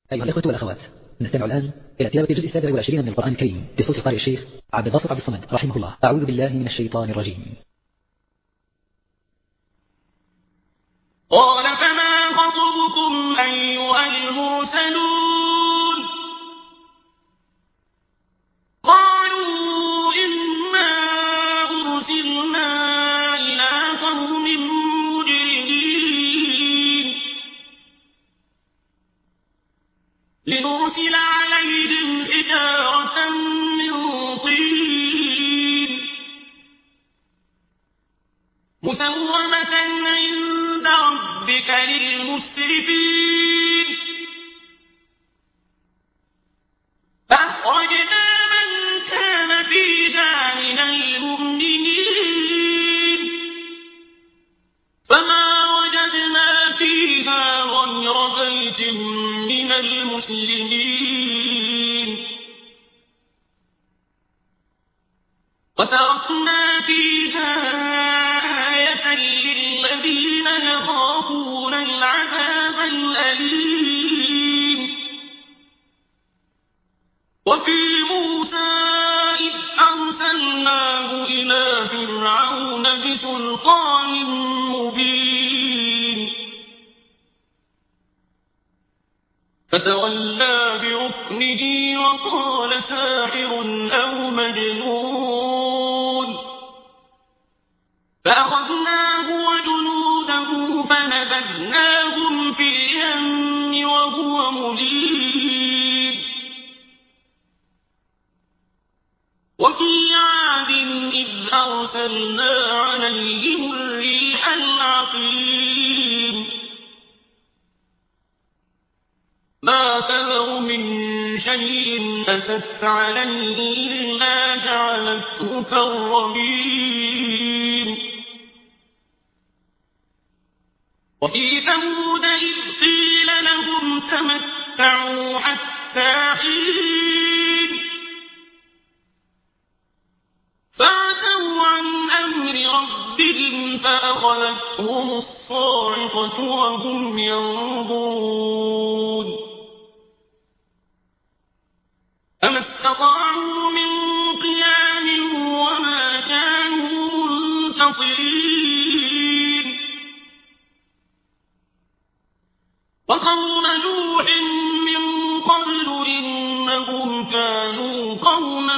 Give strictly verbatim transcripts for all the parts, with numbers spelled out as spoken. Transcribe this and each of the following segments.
أيها الأخوة والأخوات، نستمع الآن إلى تلاوة الجزء السابع والعشرين من القرآن الكريم بصوت قارئ الشيخ عبد الباسط عبد الصمد رحمه الله. أعوذ بالله من الشيطان الرجيم. قال فما خطبكم أيها المرسلون قالوا إنا أرسلنا إلى قوم مجرمين لنرسل عليهم حجارة من طين مسومة عند ربك للمسرفين فأخرجنا من كان فيها من المؤمنين فما وجدنا فيها غير بيت من المسلمين وتركنا فيها آية للذين يخافون العذاب الأليم وفي موسى إذ أرسلناه إلى فرعون بسلطان مبين فتولى بركنه وقال ساحر أو مجنون فأخذناه وجنوده فنبذناهم في اليم وهو مليم وفي عاد إذ أرسلنا عليهم الريح العقيم ما تذر من شيء أتت عليه إلا جعلته كالرميم وفي ثمود إذ قيل لهم تمتعوا حتى حين فعتوا عن أمر ربهم فأخذتهم الصاعقة وهم ينظرون فما استطاعوا من قيام وما كانوا منتصرين وقوم نوح من قبل إنهم كانوا قوما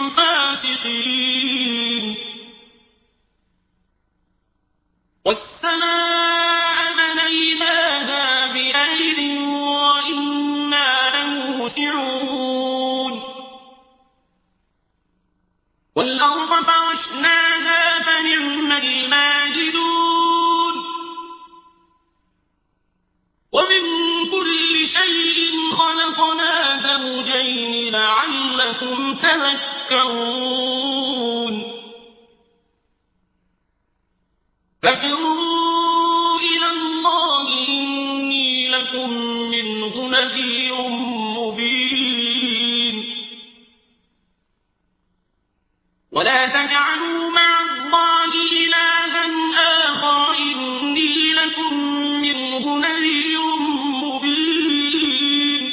فاسقين والسماء بنيناها بأيد وإنا لموسعون والأرض فرشناها فنعم الماجدون ومن كل شيء خلقنا زوجين لعلكم تذكرون ففروا إلى الله إني لكم منه نذير مبين ولا تجعلوا مع الله إلها آخر إني لكم منه نذير مبين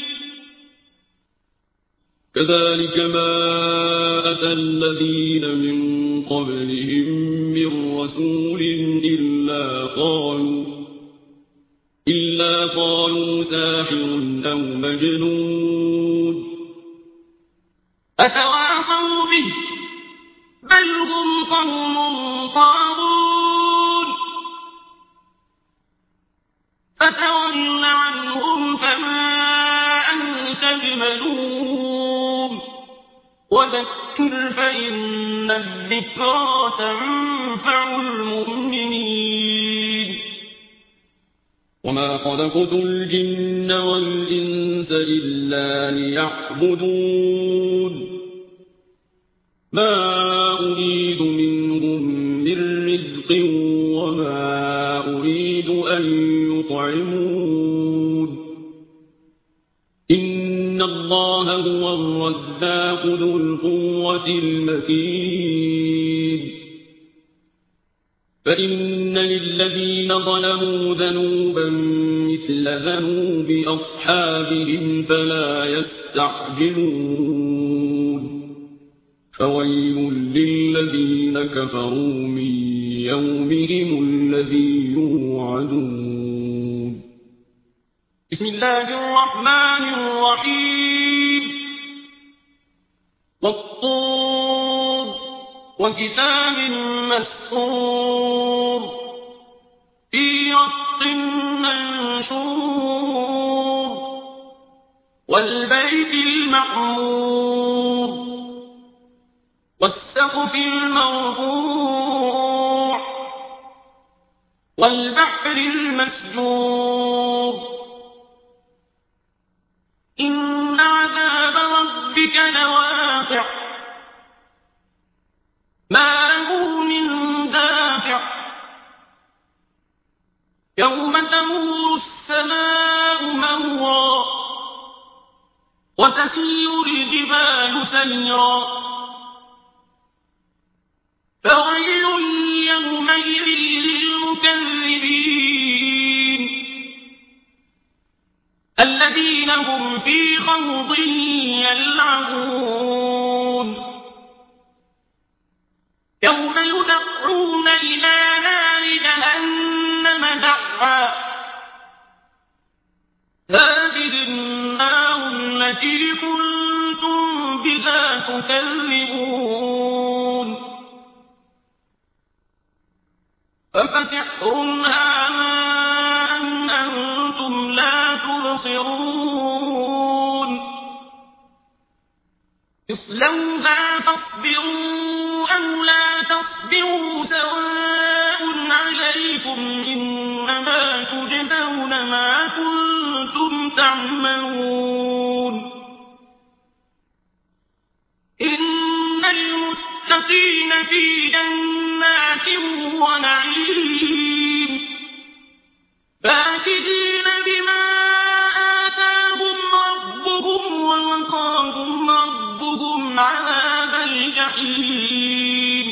كذلك ما أتى الذين من قبلهم من رسول إلا قالوا إلا قالوا ساحر أو مجنون أتواصوا به بل هم قوم طاغون فتول عنهم فما أنت بملوم وذكر فإن الذكرى تنفع المؤمنين وما خلقت الجن والإنس إلا ليعبدون ما أريد منهم من رزق وما أريد أن يطعمون إن الله هو الرزاق ذو القوة المتين فإن للذين ظلموا ذنوبا مثل مثل ذنوب أصحابهم فلا يستعجلون فويل للذين كفروا من يومهم الذي يوعدون. بسم الله الرحمن الرحيم. والطور وكتاب مسطور في رق منشور والبيت المعمور والسقف المرفوع والبحر المسجور إن عذاب ربك لواقع ما له من دافع يوم تمور السماء مورا وتسير الجبال سيرا فويل يومئذ للمكذبين الذين هم في خوض يلعبون يوم يدعون إلى نار جهنم دعا هذه النار التي كنتم بها تكذبون أفسحر هذا أم أنتم لا تبصرون اصلوها فاصبروا أو لا تصبروا سواء عليكم إنما تجزون ما كنتم تعملون إن المتقين في جنات ونعيم فاكهين بما آتاهم ربهم ووقاهم ربهم عذاب الجحيم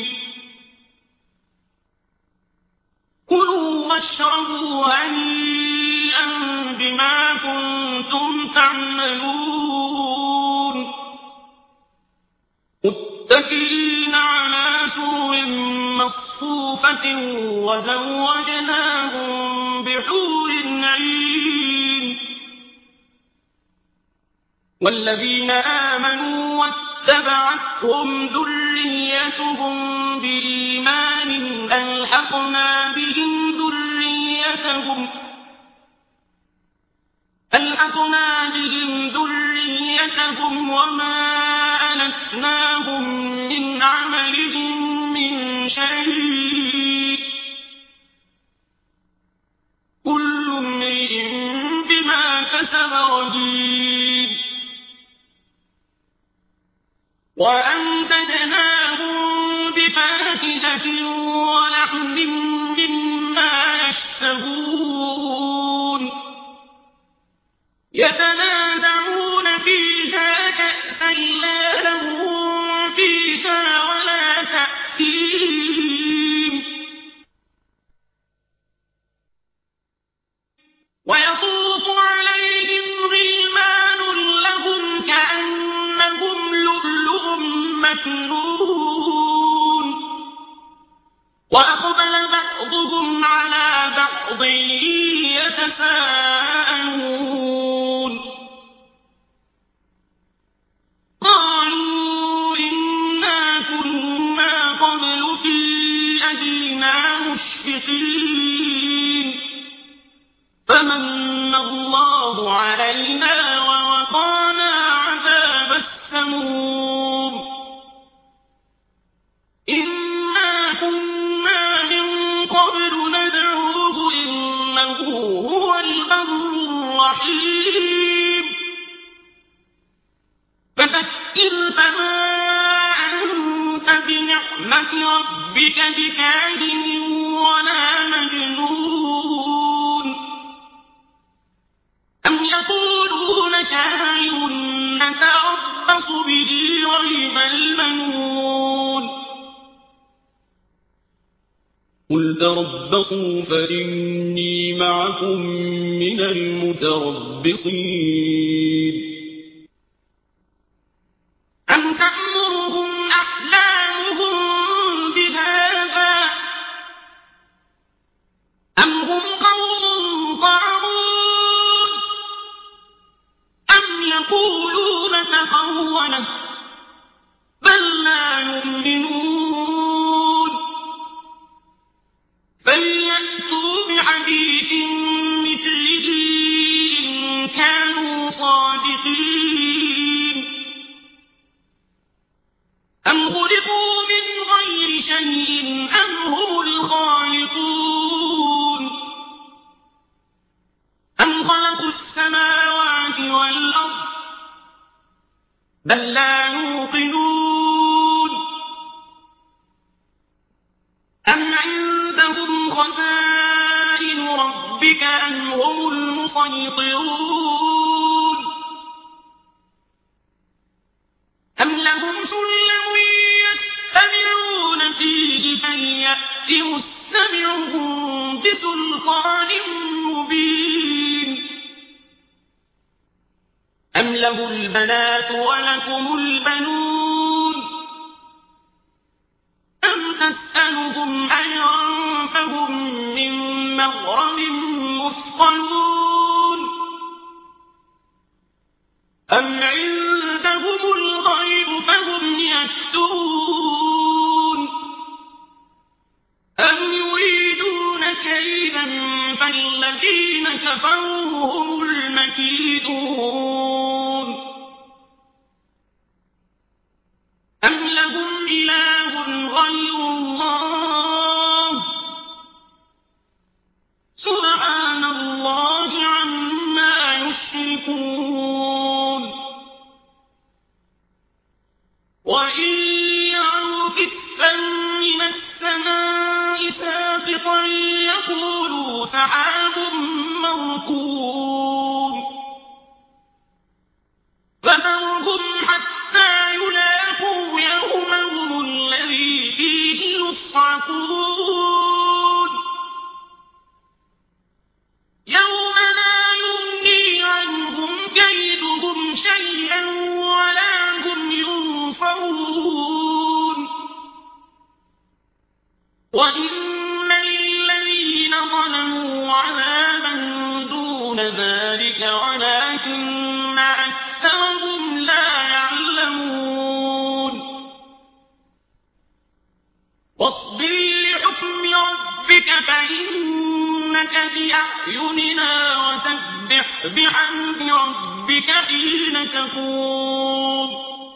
كلوا واشربوا هنيئا بما كنتم تعملون متكئين على سرر مصفوفة وزوجناهم بحور عين والذين آمنوا واتبعتهم ذريتهم بإيمان ألحقنا بهم ذريتهم ألحقنا بهم ذريتهم وما ألتناهم من عملهم من شيء كل امرئ بما كسب رهين وأمددناهم بفاكهة ولحم مما يشتهون يتنازعون فيها كأسا لا لهم فيها ولا تأثيم ويطوف عليهم غلمان لهم كأنهم لؤلؤ مكنون وأقبل بعضهم على بعض يتساءلون قالوا إنا كنا قبل في أهلنا مشفقين فمن الله علينا ووقانا عذاب السموم إنا كنا من قبل ندعوه إنه هو البر الرحيم فذكر فما أنت بنعمة ربك بكاهن ولا مجنون أم يقولون شاعر نتربص به ريب المنون قل تربصوا فإني معكم من المتربصين أم تأمرهم أحلامهم بهذا أم هم قوم طاغون أم يقولون تقوله بل لا يؤمنون فليأتوا بحديث مثله إن كانوا صادقين أم خلقوا من غير شيء أم هم الخالقون أم خلقوا السماوات والأرض بل لا يوقنون أم عندهم خزائن ربك أم هم المسيطرون أم لهم سلم يستمعون فيه فليأت مستمعهم بسلطان مبين أم له البنات ولكم البنون أم تسألهم أجرا فهم من مغرم مثقلون أم عندهم الغيب فهم يكتبون أم يريدون كيدا فالذين كفروا هم المكيدون أم لهم إله غير الله سبحان الله عما يشركون وإن يروا كسفا من السماء ساقطا يقولوا سحاب مركوم فذرهم حتى يلاقوا يومهم الذي فيه يصعقون يوم لا يغني عنهم كيدهم شيئا ولا هم ينصرون وإن للذين ظلموا عذابا دون ذلك ولكن أكثرهم لا يعلمون واصبر لحكم ربك فإنك بأعيننا وسبح بحمد ربك حين تقوم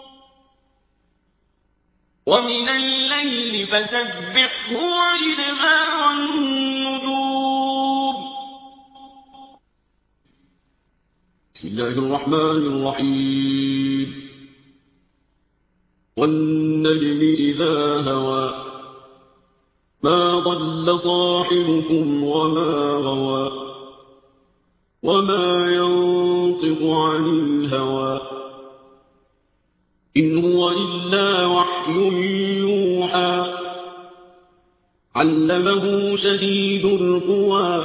ومن الليل فسبحه وإدبار النجوم بسم الله الرحمن الرحيم والنجم إذا هوى ما ضل صاحبكم وما غوى وما ينطق عن الهوى إن هو إلا وحي يوحى علمه شديد القوى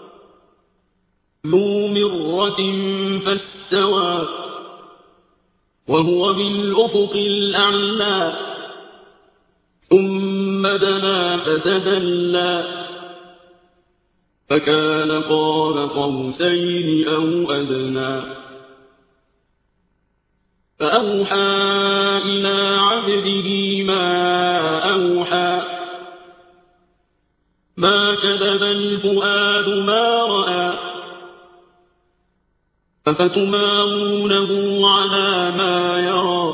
ذو مرة فاستوى وهو بالأفق الأعلى ثم دنا فتدلى فكان قاب قوسين أو أدنى فأوحى إلى عبده ما أوحى ما كذب الفؤاد ما رأى أفتمارونه على ما يرى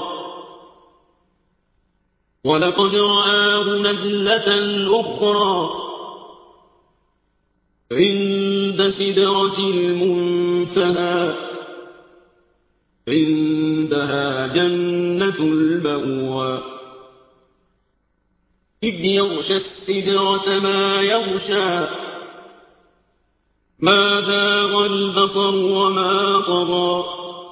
ولقد رآه نزلة أخرى عند سدرة المنتهى عندها جنة المأوى إذ يغشى السدرة ما يغشى ما زاغ البصر وما طغى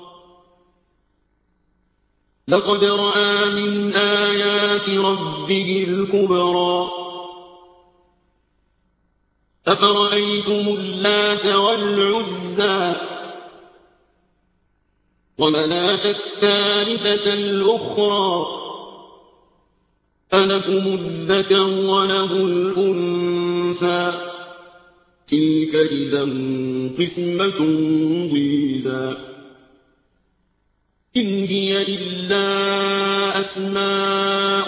لقد رأى من آيات ربه الكبرى أفرأيتم اللات والعزى ومناة الثالثة الأخرى ألكم الذكر وله الأنثى تلك إذا قسمة ضيزى إن هي إلا أسماء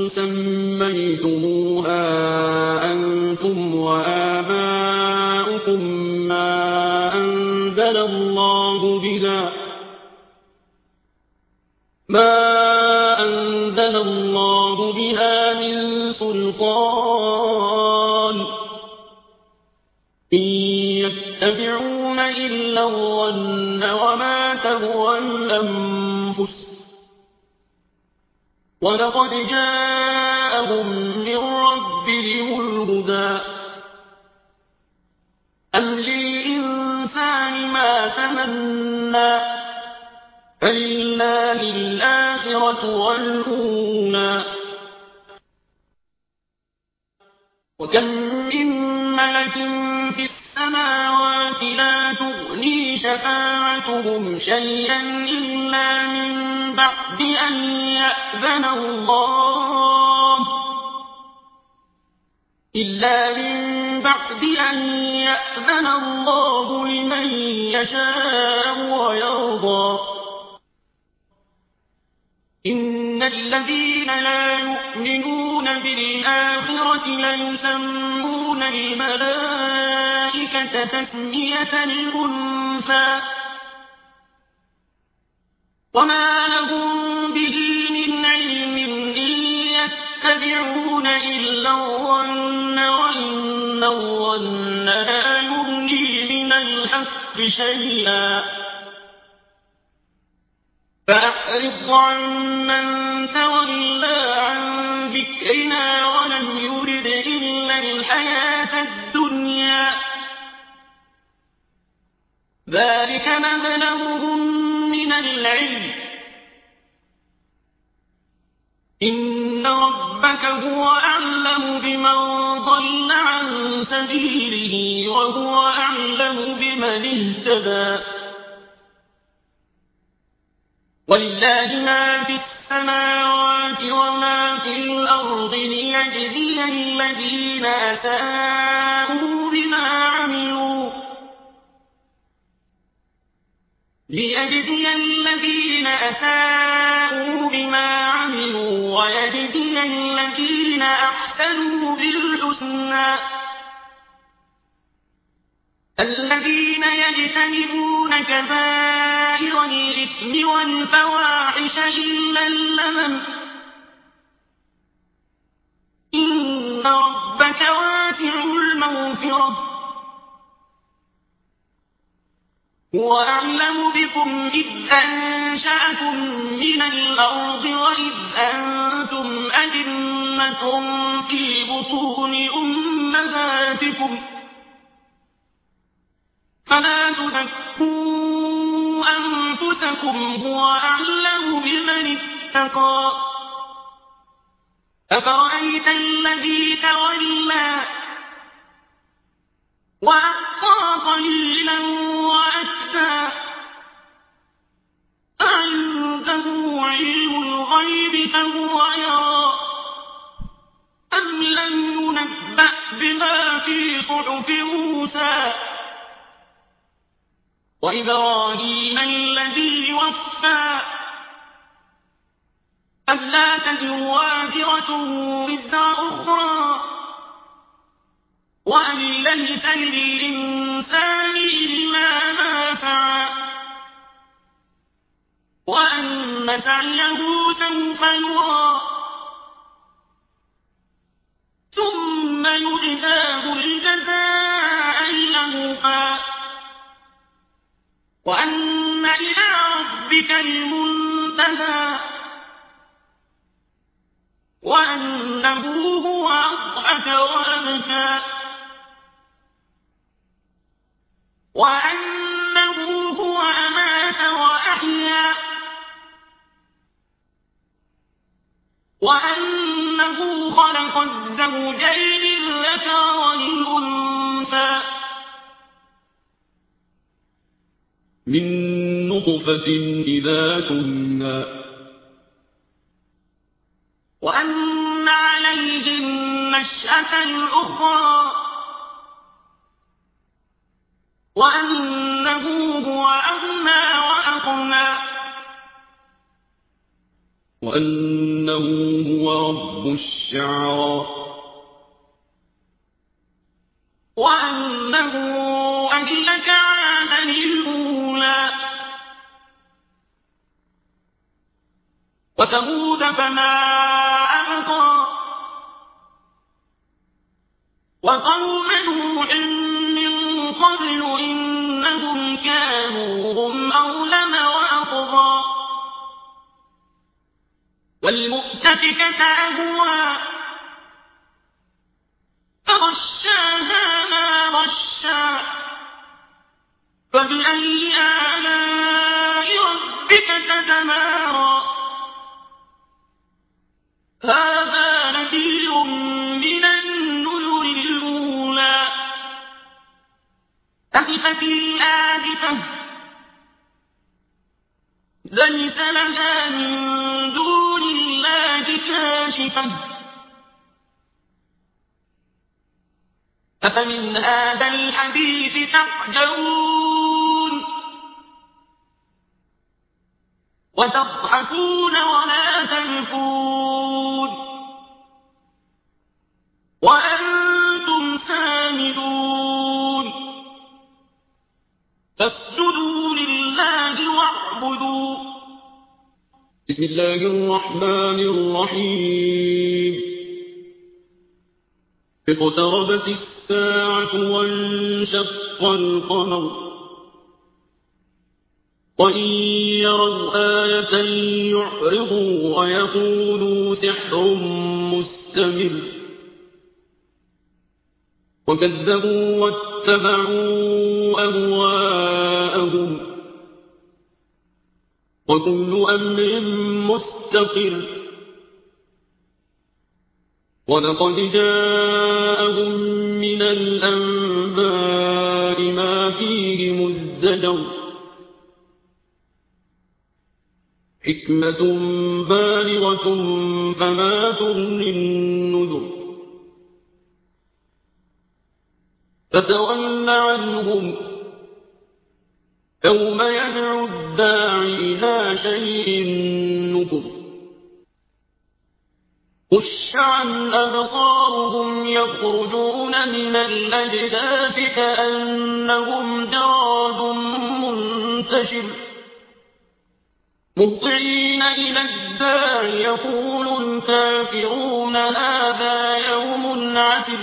سميتموها أنتم وآباؤكم ما أنزل الله بها ما أنزل الله بها من سلطان إن يتبعون إلا الظن وما تهوى الأنفس ولقد جاءهم من ربهم الهدى أم للإنسان ما تمنى فلله الآخرة والأولى وكم من ملك في السماوات لا تغني شفاعتهم شيئا إلا من بعد أن يأذن الله إلا من بعد أن يأذن الله لمن يشاء ويرضى إن الذين لا يؤمنون بالآخرة ليسمون الملائكة تسمية الأنثى وما لهم به من علم إن يتبعون إلا الظن وإن الظن لا يغني من الحق شيئا فأعرض عن من تولى عن ذكرنا ولم يرد إلا الحياة الدنيا ذلك مبلغهم من العلم إن ربك هو أعلم بمن ضل عن سبيله وهو أعلم بمن اهتدى ولله ما في السماوات وما في الأرض ليجزي الذين أساءوا بما عملوا ليجزي الذين أساءوا بما عملوا ويجزي الذين أحسنوا بالحسنى الذين يجتنبون كبائر الإثم والفواحش إلا اللمم إن ربك واسع المغفرة هو أعلم بكم إذ أنشأكم من الأرض وإذ أنتم أجنة في بطون أمهاتكم فلا تزكوا أنفسكم هو أعلم بمن اتقى أفرأيت الذي تولى وأعطى قليلا وأكدى أعنده علم الغيب فهو يرى أم لم ينبأ بما في صحف موسى وإبراهيم الذي وفى ألا تزر وازرة وزر أخرى وأن ليس للإنسان إلا ما سعى وأن سعيه سوف يرى ثم يجزاه الجزاء الأوفى وأن إلى ربك المنتهى وأنه هو أضحك وأبكى وأنه هو أمات وأحيا وأنه خلق الزوجين الذكر والأنثى من نطفة إذا تمنى وأن عليه النشأة الأخرى وأنه هو أغنى وأقنى وأنه هو رب الشعرى وأنه أهلك عادا الأولى وثمود فما أبقى وقوم نوح من قبل إنهم كانوا هم أظلم وأطغى والمؤتفكة أهوى فغشاها ما غشا فبأي آلاء ربك تتمارى هذا نذير من النذر الأولى أزفت الآزفة ليس لها من دون الله كاشفة أفمن هذا الحديث تعجبون وتضحكون ولا تبكون وأنتم سامدون فاسجدوا لله واعبدوا. بسم الله الرحمن الرحيم اقتربت الساعة وانشق القمر وإن يروا آية يعرضوا ويقولوا سحر مستمر وكذبوا واتبعوا أهواءهم وكل أمر مستقر ولقد جاءهم من الأنباء ما فيه مزدجر حكمة بالغة فما تغني النذر فتول عنهم يوم يدعو الداعي إلى شيء نكر خش عن أبصارهم يخرجون من الأجداث كأنهم جراد منتشر مهطعين إلى الداع يقول الكافرون هذا يوم عسر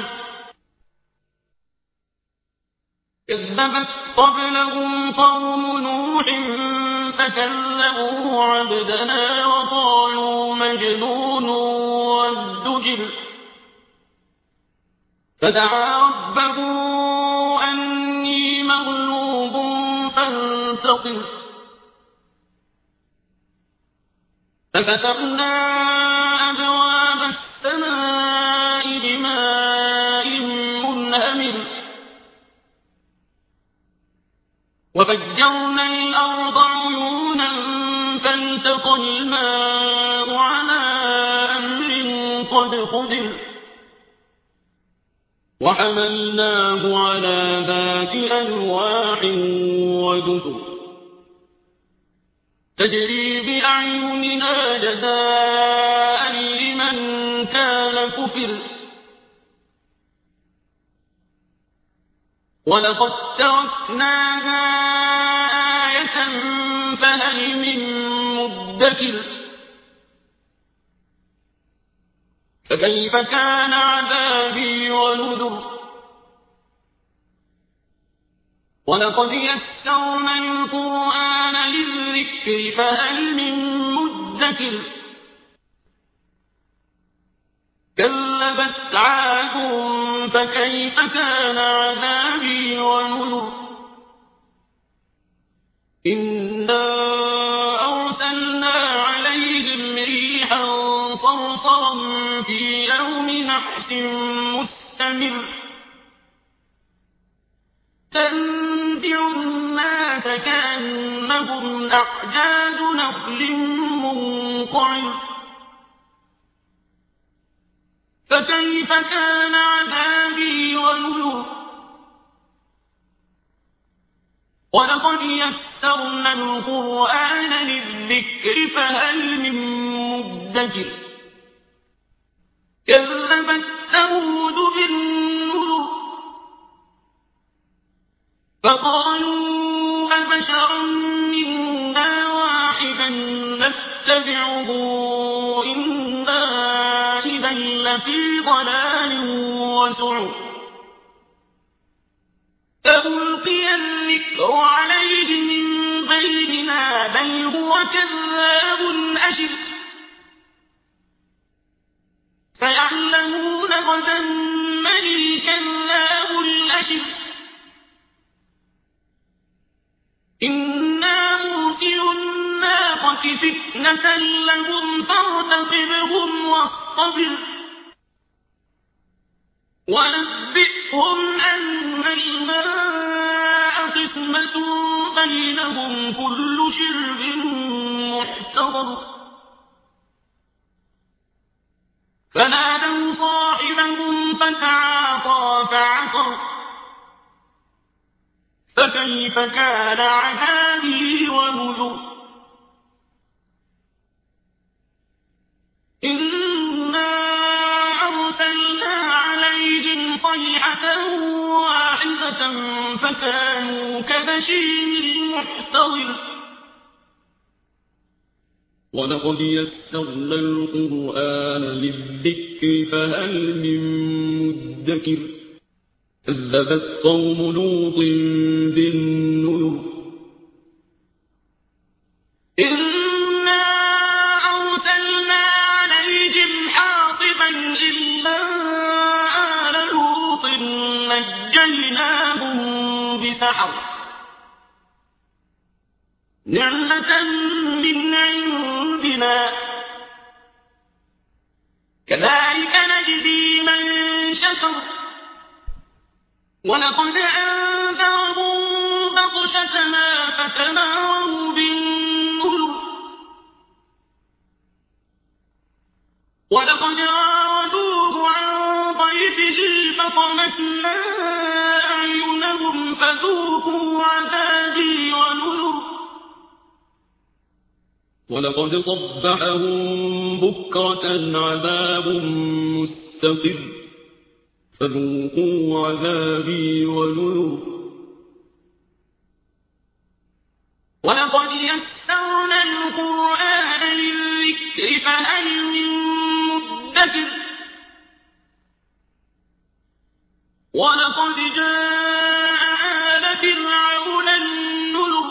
كذبت قبلهم قوم نوح فكذبوا عبدنا وقالوا مجنون وازدجر فدعا ربه أني مغلوب فانتصر ففتحنا أبواب السماء بماء منهمر وفجرنا الأرض عيونا فالتقى الماء على أمر قد قدر وحملناه على ذات ألواح ودسر تجري بأعيننا جزاء لمن كان كفر ولقد تركناها آية فهل من مدكر فكيف كان عذابي ونذر ولقد يسرنا القرآن للذكر فهل من مدكر كذبت عاد فكيف كان عذابي ونذر إنا أرسلنا عليهم ريحا صرصرا في يوم نحس مستمر تنزل يمتع الناس كأنهم أعجاز نخل منقعر فكيف كان عذابي ونذر ولقد يسرنا القرآن للذكر فهل من مدكر كذبت ثمود بالنذر فقالوا أبشرا منا واحدا نتبعه إنا إذا لفي ضلال وسعر فألقي الذكر عليه من بيننا بل هو كذاب أشر سيعلمون غدا من الكذاب الأشر إنا مرسل الناقة فتنة لهم فارتقبهم واصطبر ونبئهم أن الماء قسمة بينهم كل شرب محتضر فنادوا صاحبهم فتعاطى فعقر فكيف كان عذابي ونذر إنا أرسلنا عليهم صيحة واحدة فكانوا كنشيم المحتضر ولقد يسرنا القرآن للذكر فهل من مدكر كذبت قوم لوط بالنذر إنا أرسلنا عليهم حاصبا إلا آل لوط نجيناهم بسحر نعمة من عندنا كذلك نجزي من شكر ولقد أنذرهم بطشتنا فتماروا بالنذر ولقد راودوه عن ضيفه فطمسنا أعينهم فذوقوا عذابي ونذر ولقد صبحهم بكرة عذاب مستقر فذوقوا عذابي ونذر ولقد يسرنا القرآن للذكر فهل من مدكر ولقد جاء آل فرعون النذر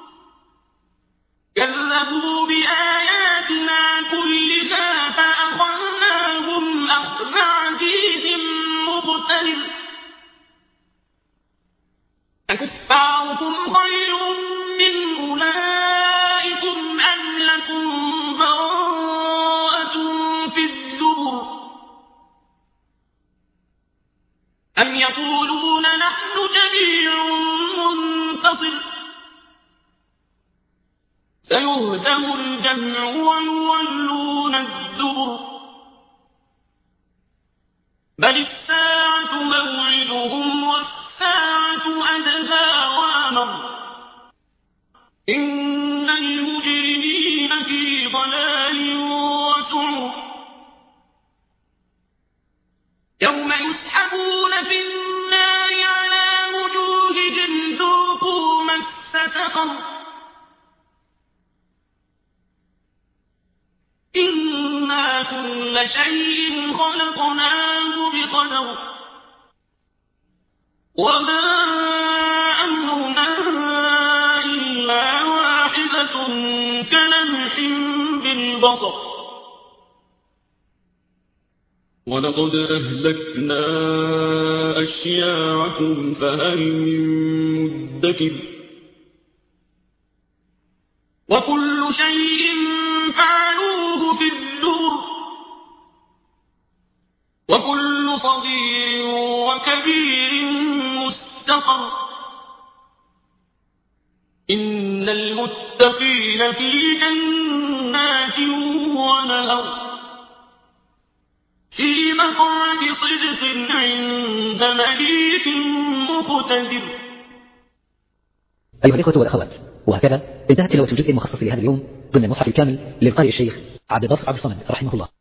كذبوا بآياتنا كلها فأخذناهم أخذ عزيز مقتدر أكفاركم خير من أولئكم أم لكم براءة في الزبر أم يقولون نحن جميع منتصر سيهزم الجمع ويولون الدبر بل الساعة موعدهم والساعة أدهى وأمر إن المجرمين في ضلال وسعر يوم يسحبون في النار على وجوههم ذوقوا مس سقر إنا كل شيء خلقناه بقدر وما أمرنا إلا واحدة كلمح بالبصر ولقد أهلكنا أشياعكم فهل من مدكر وكل شيء فعلوه في الزبر وكل صغير وكبير مستقر إن المتقين في جنات ونهر في مقعد صدق عند مليك مقتدر. أيها الإخوة والأخوات، وهكذا انتهت تلاوة الجزء المخصص لهذا اليوم ضمن المصحف الكامل للقارئ الشيخ عبد الباسط عبد الصمد رحمه الله.